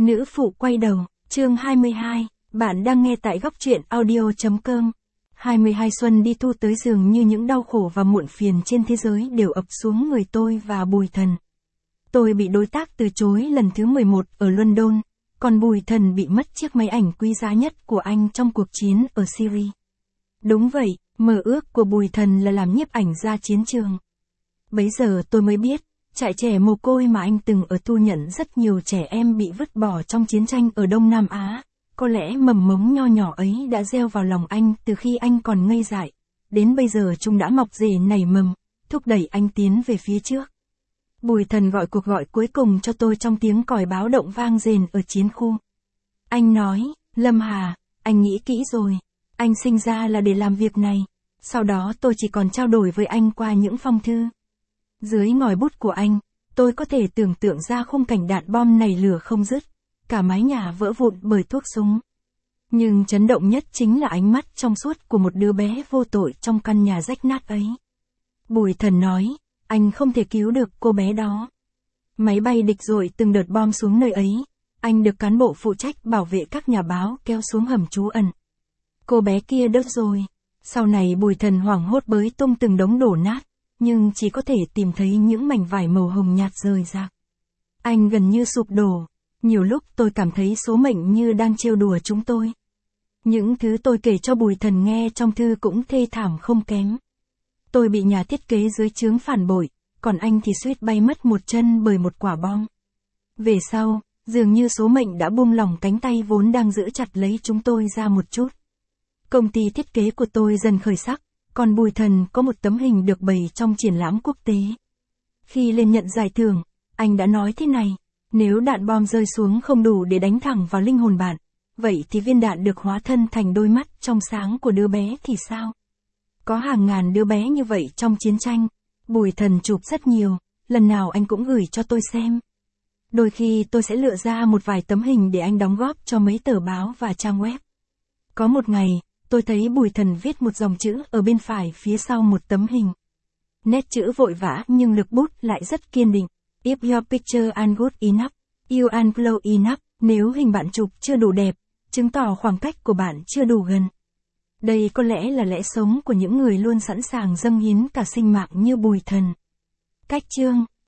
Nữ phụ quay đầu, chương 22, bạn đang nghe tại góc truyện audio.com. 22 xuân đi thu tới dường như những đau khổ và muộn phiền trên thế giới đều ập xuống người tôi và Bùi Thần. Tôi bị đối tác từ chối lần thứ 11 ở London, còn Bùi Thần bị mất chiếc máy ảnh quý giá nhất của anh trong cuộc chiến ở Syria. Đúng vậy, mơ ước của Bùi Thần là làm nhiếp ảnh ra chiến trường. Bấy giờ tôi mới biết, trại trẻ mồ côi mà anh từng ở thu nhận rất nhiều trẻ em bị vứt bỏ trong chiến tranh ở Đông Nam Á. Có lẽ mầm mống nho nhỏ ấy đã gieo vào lòng anh từ khi anh còn ngây dại. Đến bây giờ chúng đã mọc rễ nảy mầm, thúc đẩy anh tiến về phía trước. Bùi Thần gọi cuộc gọi cuối cùng cho tôi trong tiếng còi báo động vang rền ở chiến khu. Anh nói, Lâm Hà, anh nghĩ kỹ rồi. Anh sinh ra là để làm việc này. Sau đó tôi chỉ còn trao đổi với anh qua những phong thư. Dưới ngòi bút của anh, tôi có thể tưởng tượng ra khung cảnh đạn bom nảy lửa không dứt, cả mái nhà vỡ vụn bởi thuốc súng. Nhưng chấn động nhất chính là ánh mắt trong suốt của một đứa bé vô tội trong căn nhà rách nát ấy. Bùi Thần nói, anh không thể cứu được cô bé đó. Máy bay địch dội từng đợt bom xuống nơi ấy, anh được cán bộ phụ trách bảo vệ các nhà báo kéo xuống hầm trú ẩn. Cô bé kia đớt rồi. Sau này Bùi Thần hoảng hốt bới tung từng đống đổ nát, nhưng chỉ có thể tìm thấy những mảnh vải màu hồng nhạt rời rạc. Anh gần như sụp đổ. Nhiều lúc tôi cảm thấy số mệnh như đang trêu đùa chúng tôi. Những thứ tôi kể cho Bùi Thần nghe trong thư cũng thê thảm không kém. Tôi bị nhà thiết kế dưới trướng phản bội, còn anh thì suýt bay mất một chân bởi một quả bom. Về sau, dường như số mệnh đã buông lỏng cánh tay vốn đang giữ chặt lấy chúng tôi ra một chút. Công ty thiết kế của tôi dần khởi sắc, còn Bùi Thần có một tấm hình được bày trong triển lãm quốc tế. Khi lên nhận giải thưởng, anh đã nói thế này, nếu đạn bom rơi xuống không đủ để đánh thẳng vào linh hồn bạn, vậy thì viên đạn được hóa thân thành đôi mắt trong sáng của đứa bé thì sao? Có hàng ngàn đứa bé như vậy trong chiến tranh, Bùi Thần chụp rất nhiều, lần nào anh cũng gửi cho tôi xem. Đôi khi tôi sẽ lựa ra một vài tấm hình để anh đóng góp cho mấy tờ báo và trang web. Có một ngày, tôi thấy Bùi Thần viết một dòng chữ ở bên phải phía sau một tấm hình. Nét chữ vội vã nhưng lực bút lại rất kiên định. If your picture ain't good enough, you ain't close enough. Nếu hình bạn chụp chưa đủ đẹp, chứng tỏ khoảng cách của bạn chưa đủ gần. Đây có lẽ là lẽ sống của những người luôn sẵn sàng dâng hiến cả sinh mạng như Bùi Thần. Cách chương